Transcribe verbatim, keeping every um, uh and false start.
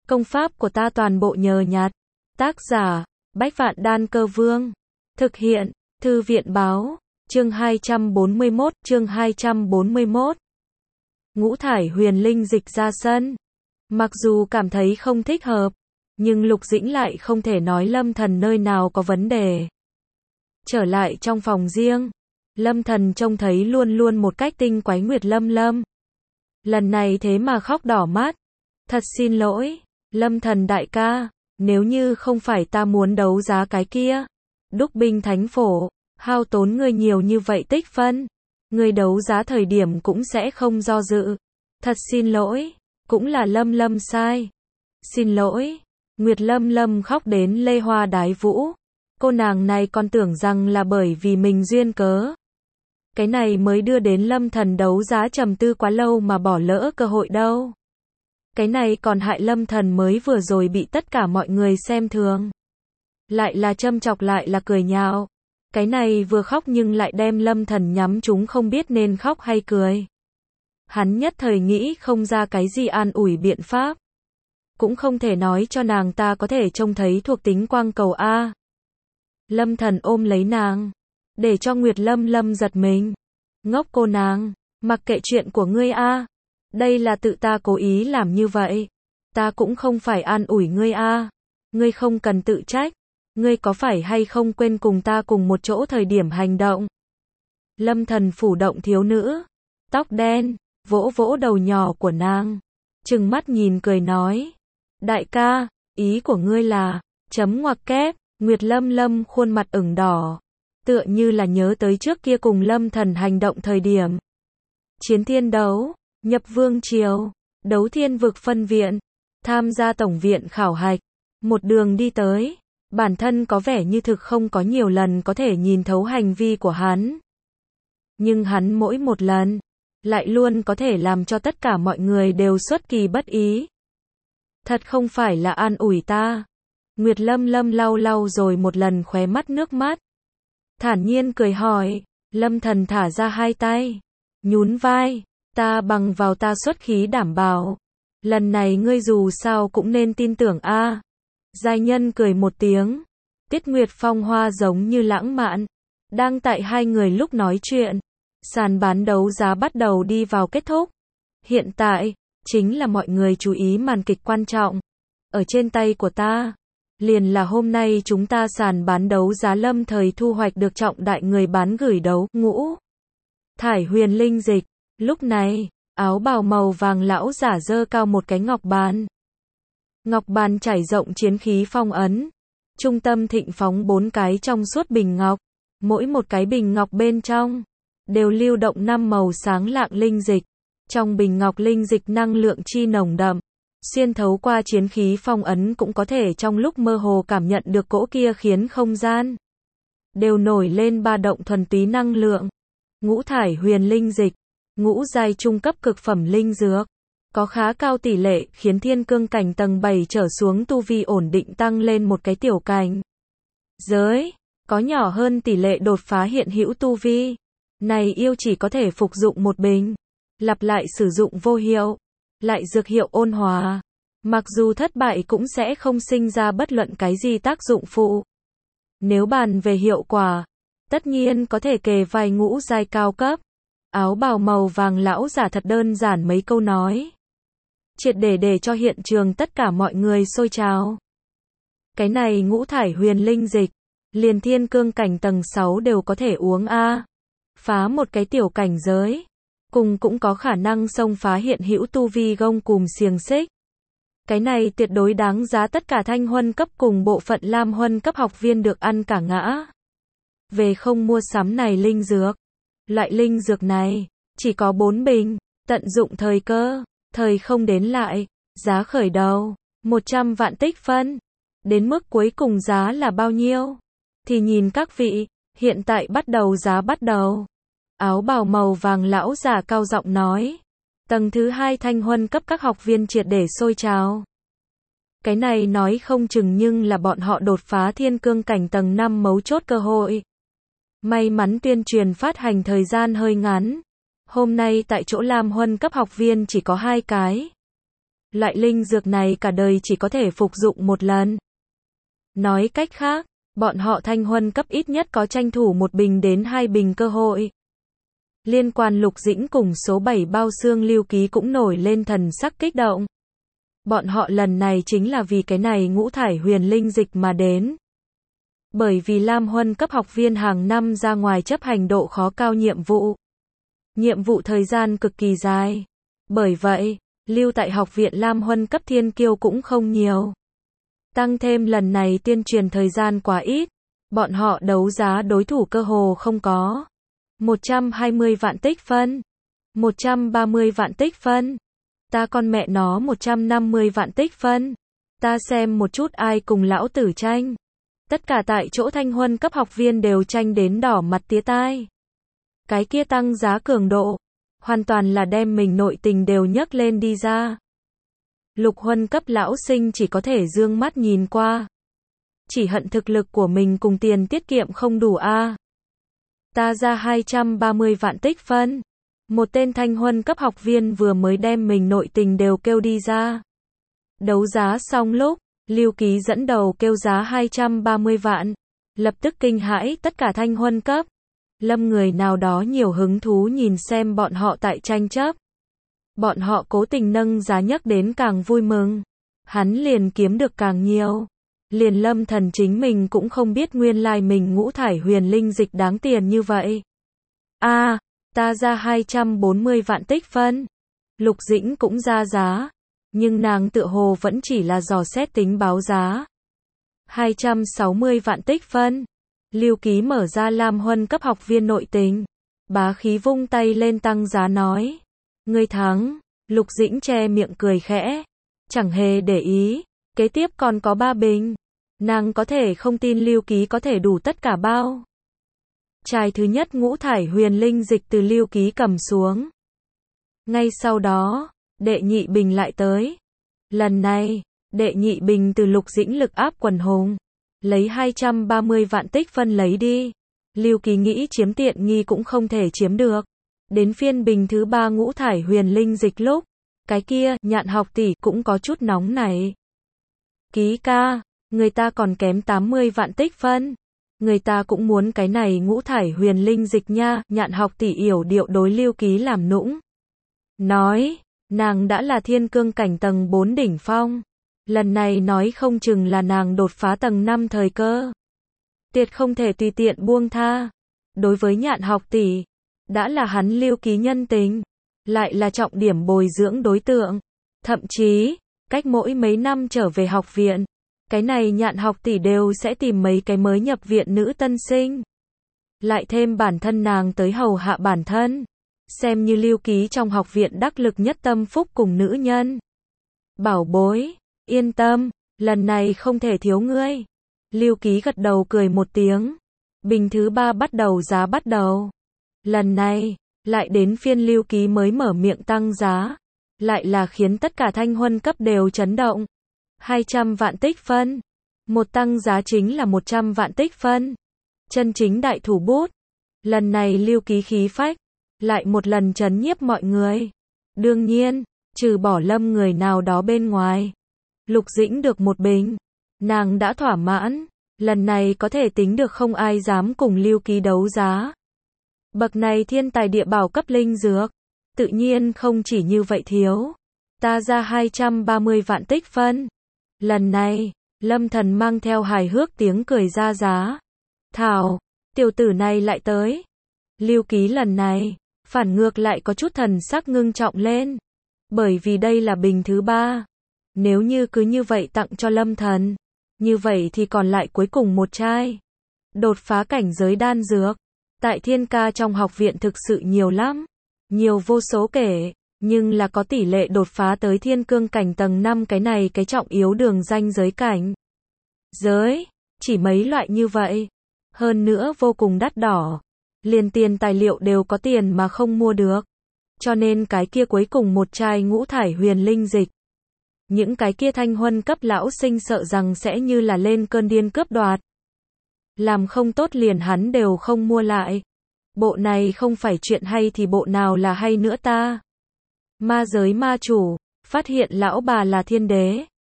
Công pháp của ta toàn bộ nhờ nhặt. Tác giả, Bách Vạn Đan Cơ Vương. Thực hiện, Thư viện Báo. Chương hai trăm bốn mươi mốt, chương hai trăm bốn mươi mốt. Ngũ thải huyền linh dịch ra sân. Mặc dù cảm thấy không thích hợp, nhưng Lục Dĩnh lại không thể nói Lâm Thần nơi nào có vấn đề. Trở lại trong phòng riêng, Lâm Thần trông thấy luôn luôn một cách tinh quái Nguyệt Lâm Lâm. Lần này thế mà khóc đỏ mắt. Thật xin lỗi, Lâm Thần đại ca, nếu như không phải ta muốn đấu giá cái kia, đúc binh thánh phổ, hao tốn ngươi nhiều như vậy tích phân, ngươi đấu giá thời điểm cũng sẽ không do dự. Thật xin lỗi, cũng là Lâm Lâm sai. Xin lỗi, Nguyệt Lâm Lâm khóc đến lê hoa đái vũ. Cô nàng này còn tưởng rằng là bởi vì mình duyên cớ. Cái này mới đưa đến Lâm Thần đấu giá trầm tư quá lâu mà bỏ lỡ cơ hội đâu. Cái này còn hại Lâm Thần mới vừa rồi bị tất cả mọi người xem thường. Lại là châm chọc lại là cười nhạo. Cái này vừa khóc nhưng lại đem Lâm Thần nhắm chúng không biết nên khóc hay cười. Hắn nhất thời nghĩ không ra cái gì an ủi biện pháp. Cũng không thể nói cho nàng ta có thể trông thấy thuộc tính quang cầu A. Lâm Thần ôm lấy nàng, để cho Nguyệt Lâm Lâm giật mình. Ngốc cô nàng, mặc kệ chuyện của ngươi A. Đây là tự ta cố ý làm như vậy. Ta cũng không phải an ủi ngươi A. Ngươi không cần tự trách. Ngươi có phải hay không quên cùng ta cùng một chỗ thời điểm hành động? Lâm Thần phủ động thiếu nữ, tóc đen, vỗ vỗ đầu nhỏ của nàng, trừng mắt nhìn cười nói. Đại ca, ý của ngươi là, chấm ngoặc kép. Nguyệt Lâm Lâm khuôn mặt ửng đỏ, tựa như là nhớ tới trước kia cùng Lâm Thần hành động thời điểm. Chiến thiên đấu, nhập vương triều, đấu thiên vực phân viện, tham gia tổng viện khảo hạch, một đường đi tới, bản thân có vẻ như thực không có nhiều lần có thể nhìn thấu hành vi của hắn. Nhưng hắn mỗi một lần, lại luôn có thể làm cho tất cả mọi người đều xuất kỳ bất ý. Thật không phải là an ủi ta. Nguyệt Lâm Lâm lau lau rồi một lần khóe mắt nước mắt. Thản nhiên cười hỏi, Lâm Thần thả ra hai tay, nhún vai, ta bằng vào ta xuất khí đảm bảo. Lần này ngươi dù sao cũng nên tin tưởng a. Giai nhân cười một tiếng, Tiết Nguyệt phong hoa giống như lãng mạn. Đang tại hai người lúc nói chuyện, sàn bán đấu giá bắt đầu đi vào kết thúc. Hiện tại, chính là mọi người chú ý màn kịch quan trọng. Ở trên tay của ta, liền là hôm nay chúng ta sàn bán đấu giá Lâm Thời thu hoạch được trọng đại người bán gửi đấu, ngũ thải huyền linh dịch. Lúc này, áo bào màu vàng lão giả dơ cao một cái ngọc bàn. Ngọc bàn trải rộng chiến khí phong ấn. Trung tâm thịnh phóng bốn cái trong suốt bình ngọc. Mỗi một cái bình ngọc bên trong, đều lưu động năm màu sáng lạng linh dịch. Trong bình ngọc linh dịch năng lượng chi nồng đậm. Xuyên thấu qua chiến khí phong ấn cũng có thể trong lúc mơ hồ cảm nhận được cỗ kia khiến không gian đều nổi lên ba động thuần túy năng lượng. Ngũ thải huyền linh dịch, ngũ giai trung cấp cực phẩm linh dược, có khá cao tỷ lệ khiến thiên cương cảnh tầng bảy trở xuống tu vi ổn định tăng lên một cái tiểu cảnh giới, có nhỏ hơn tỷ lệ đột phá hiện hữu tu vi. Này yêu chỉ có thể phục dụng một bình, lặp lại sử dụng vô hiệu. Lại dược hiệu ôn hòa, mặc dù thất bại cũng sẽ không sinh ra bất luận cái gì tác dụng phụ. Nếu bàn về hiệu quả, tất nhiên có thể kề vai ngũ giai cao cấp. Áo bào màu vàng lão giả thật đơn giản mấy câu nói, triệt để để cho hiện trường tất cả mọi người sôi trào. Cái này ngũ thải huyền linh dịch, liền thiên cương cảnh tầng sáu đều có thể uống a. Phá một cái tiểu cảnh giới, cùng cũng có khả năng xông phá hiện hữu tu vi gông cùm xiềng xích. Cái này tuyệt đối đáng giá tất cả thanh huân cấp cùng bộ phận lam huân cấp học viên được ăn cả ngã. Về không mua sắm này linh dược. Loại linh dược này, chỉ có bốn bình, tận dụng thời cơ, thời không đến lại, giá khởi đầu, một trăm vạn tích phân. Đến mức cuối cùng giá là bao nhiêu? Thì nhìn các vị, hiện tại bắt đầu giá bắt đầu. Áo bào màu vàng lão giả cao giọng nói. Tầng thứ hai thanh huân cấp các học viên triệt để sôi trào. Cái này nói không chừng nhưng là bọn họ đột phá thiên cương cảnh tầng năm mấu chốt cơ hội. May mắn tuyên truyền phát hành thời gian hơi ngắn. Hôm nay tại chỗ lam huân cấp học viên chỉ có hai cái. Loại linh dược này cả đời chỉ có thể phục dụng một lần. Nói cách khác, bọn họ thanh huân cấp ít nhất có tranh thủ một bình đến hai bình cơ hội. Liên quan Lục Dĩnh cùng số bảy bao xương Lưu Ký cũng nổi lên thần sắc kích động. Bọn họ lần này chính là vì cái này ngũ thải huyền linh dịch mà đến. Bởi vì Lam Huân cấp học viên hàng năm ra ngoài chấp hành độ khó cao nhiệm vụ. Nhiệm vụ thời gian cực kỳ dài. Bởi vậy, lưu tại học viện Lam Huân cấp thiên kiêu cũng không nhiều. Tăng thêm lần này tuyên truyền thời gian quá ít, bọn họ đấu giá đối thủ cơ hồ không có. một trăm hai mươi vạn tích phân, một trăm ba mươi vạn tích phân, ta con mẹ nó một trăm năm mươi vạn tích phân, ta xem một chút ai cùng lão tử tranh. Tất cả tại chỗ thanh huân cấp học viên đều tranh đến đỏ mặt tía tai. Cái kia tăng giá cường độ, hoàn toàn là đem mình nội tình đều nhấc lên đi ra. Lục huân cấp lão sinh chỉ có thể dương mắt nhìn qua. Chỉ hận thực lực của mình cùng tiền tiết kiệm không đủ a. À. Ta ra hai trăm ba mươi vạn tích phân. Một tên thanh huân cấp học viên vừa mới đem mình nội tình đều kêu đi ra. Đấu giá xong lúc, Lưu Ký dẫn đầu kêu giá hai trăm ba mươi vạn. Lập tức kinh hãi tất cả thanh huân cấp. Lâm người nào đó nhiều hứng thú nhìn xem bọn họ tại tranh chấp. Bọn họ cố tình nâng giá nhấc đến càng vui mừng. Hắn liền kiếm được càng nhiều. Liền Lâm Thần chính mình cũng không biết nguyên lai mình ngũ thải huyền linh dịch đáng tiền như vậy. A, à, ta ra hai trăm bốn mươi vạn tích phân. Lục Dĩnh cũng ra giá. Nhưng nàng tựa hồ vẫn chỉ là dò xét tính báo giá. hai trăm sáu mươi vạn tích phân. Lưu Ký mở ra Lam Huân cấp học viên nội tình. Bá khí vung tay lên tăng giá nói. Ngươi thắng. Lục Dĩnh che miệng cười khẽ. Chẳng hề để ý. Kế tiếp còn có ba bình. Nàng có thể không tin Lưu Ký có thể đủ tất cả bao. Chai thứ nhất ngũ thải huyền linh dịch từ Lưu Ký cầm xuống. Ngay sau đó, đệ nhị bình lại tới. Lần này, đệ nhị bình từ Lục Dĩnh lực áp quần hùng. Lấy hai trăm ba mươi vạn tích phân lấy đi. Lưu Ký nghĩ chiếm tiện nghi cũng không thể chiếm được. Đến phiên bình thứ ba ngũ thải huyền linh dịch lúc. Cái kia, Nhạn học tỷ cũng có chút nóng này. Ký ca, người ta còn kém tám mươi vạn tích phân. Người ta cũng muốn cái này ngũ thải huyền linh dịch nha. Nhạn học tỷ yểu điệu đối Lưu Ký làm nũng. Nói, nàng đã là thiên cương cảnh tầng bốn đỉnh phong. Lần này nói không chừng là nàng đột phá tầng năm thời cơ. Tuyệt không thể tùy tiện buông tha. Đối với Nhạn học tỷ, đã là hắn Lưu Ký nhân tình. Lại là trọng điểm bồi dưỡng đối tượng. Thậm chí, cách mỗi mấy năm trở về học viện, cái này Nhạn học tỷ đều sẽ tìm mấy cái mới nhập viện nữ tân sinh. Lại thêm bản thân nàng tới hầu hạ bản thân. Xem như Lưu Ký trong học viện đắc lực nhất tâm phúc cùng nữ nhân. Bảo bối, yên tâm, lần này không thể thiếu ngươi. Lưu Ký gật đầu cười một tiếng. Bình thứ ba bắt đầu giá bắt đầu. Lần này, lại đến phiên Lưu Ký mới mở miệng tăng giá. Lại là khiến tất cả thanh huân cấp đều chấn động. hai trăm vạn tích phân. Một tăng giá chính là một trăm vạn tích phân. Chân chính đại thủ bút. Lần này Lưu Ký khí phách. Lại một lần chấn nhiếp mọi người. Đương nhiên, trừ bỏ Lâm người nào đó bên ngoài. Lục Dĩnh được một bình. Nàng đã thỏa mãn. Lần này có thể tính được không ai dám cùng Lưu Ký đấu giá. Bậc này thiên tài địa bảo cấp linh dược. Tự nhiên không chỉ như vậy thiếu. Ta ra hai trăm ba mươi vạn tích phân. Lần này, Lâm Thần mang theo hài hước tiếng cười ra giá. Thảo, tiểu tử này lại tới. Lưu Ký lần này, phản ngược lại có chút thần sắc ngưng trọng lên. Bởi vì đây là bình thứ ba. Nếu như cứ như vậy tặng cho Lâm Thần, như vậy thì còn lại cuối cùng một chai. Đột phá cảnh giới đan dược. Tại thiên ca trong học viện thực sự nhiều lắm. Nhiều vô số kể. Nhưng là có tỷ lệ đột phá tới thiên cương cảnh tầng năm cái này cái trọng yếu đường ranh giới cảnh. Giới, chỉ mấy loại như vậy. Hơn nữa vô cùng đắt đỏ. Liền tiền tài liệu đều có tiền mà không mua được. Cho nên cái kia cuối cùng một chai ngũ thải huyền linh dịch. Những cái kia thanh huân cấp lão sinh sợ rằng sẽ như là lên cơn điên cướp đoạt. Làm không tốt liền hắn đều không mua lại. Bộ này không phải chuyện hay thì bộ nào là hay nữa ta. Ma giới ma chủ, Phát hiện lão bà là thiên đế.